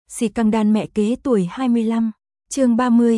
Xì căng đan mẹ kế tuổi 25. Chương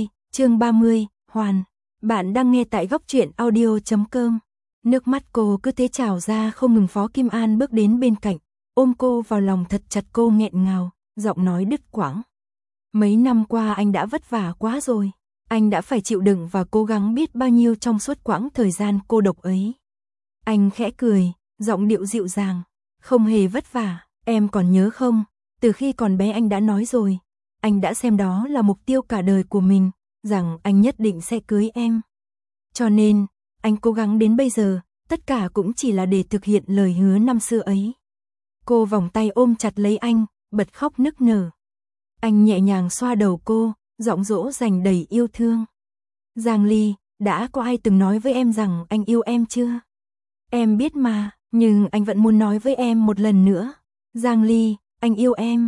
30, Hoàn. Bạn đang nghe tại góc truyện audio.com. Nước mắt cô cứ thế trào ra không ngừng. Phó Kim An bước đến bên cạnh, ôm cô vào lòng thật chặt. Cô nghẹn ngào, giọng nói đứt quãng. Mấy năm qua anh đã vất vả quá rồi. Anh đã phải chịu đựng và cố gắng biết bao nhiêu trong suốt quãng thời gian cô độc ấy. Anh khẽ cười, giọng điệu dịu dàng. Không hề vất vả, em còn nhớ không? Từ khi còn bé anh đã nói rồi. Anh đã xem đó là mục tiêu cả đời của mình, rằng anh nhất định sẽ cưới em. Cho nên, anh cố gắng đến bây giờ, tất cả cũng chỉ là để thực hiện lời hứa năm xưa ấy. Cô vòng tay ôm chặt lấy anh, bật khóc nức nở. Anh nhẹ nhàng xoa đầu cô, giọng dỗ dành đầy yêu thương. Giang Ly, đã có ai từng nói với em rằng anh yêu em chưa? Em biết mà, nhưng anh vẫn muốn nói với em một lần nữa. Giang Ly, anh yêu em.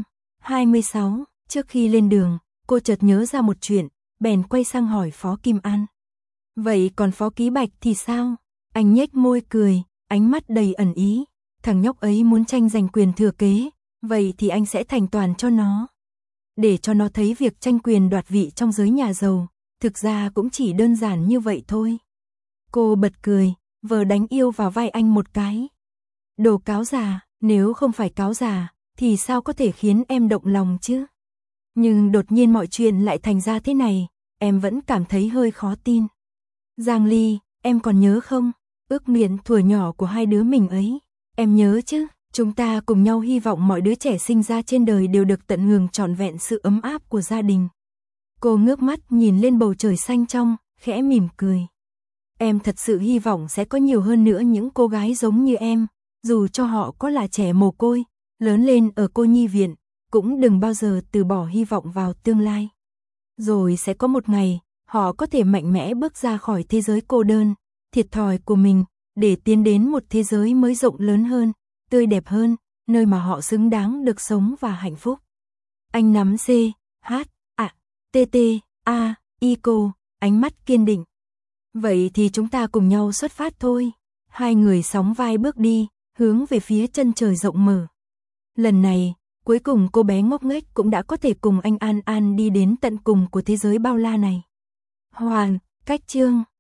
26, trước khi lên đường, cô chợt nhớ ra một chuyện, bèn quay sang hỏi Phó Kim An. Vậy còn Phó Ký Bạch thì sao? Anh nhếch môi cười, ánh mắt đầy ẩn ý. Thằng nhóc ấy muốn tranh giành quyền thừa kế, vậy thì anh sẽ thành toàn cho nó. Để cho nó thấy việc tranh quyền đoạt vị trong giới nhà giàu, thực ra cũng chỉ đơn giản như vậy thôi. Cô bật cười, vờ đánh yêu vào vai anh một cái. Đồ cáo già, nếu không phải cáo già, thì sao có thể khiến em động lòng chứ? Nhưng đột nhiên mọi chuyện lại thành ra thế này, em vẫn cảm thấy hơi khó tin. Giang Ly, em còn nhớ không? Ước nguyện thuở nhỏ của hai đứa mình ấy. Em nhớ chứ, chúng ta cùng nhau hy vọng mọi đứa trẻ sinh ra trên đời đều được tận hưởng trọn vẹn sự ấm áp của gia đình. Cô ngước mắt nhìn lên bầu trời xanh trong, khẽ mỉm cười. Em thật sự hy vọng sẽ có nhiều hơn nữa những cô gái giống như em, dù cho họ có là trẻ mồ côi, lớn lên ở cô nhi viện, cũng đừng bao giờ từ bỏ hy vọng vào tương lai. Rồi sẽ có một ngày, họ có thể mạnh mẽ bước ra khỏi thế giới cô đơn, thiệt thòi của mình, để tiến đến một thế giới mới rộng lớn hơn, tươi đẹp hơn, nơi mà họ xứng đáng được sống và hạnh phúc. Anh nắm C, H, A, T, T, A, I cô, ánh mắt kiên định. Vậy thì chúng ta cùng nhau xuất phát thôi. Hai người sóng vai bước đi, hướng về phía chân trời rộng mở. Lần này, cuối cùng cô bé ngốc nghếch cũng đã có thể cùng anh An An đi đến tận cùng của thế giới bao la này. Hoàn, cách chương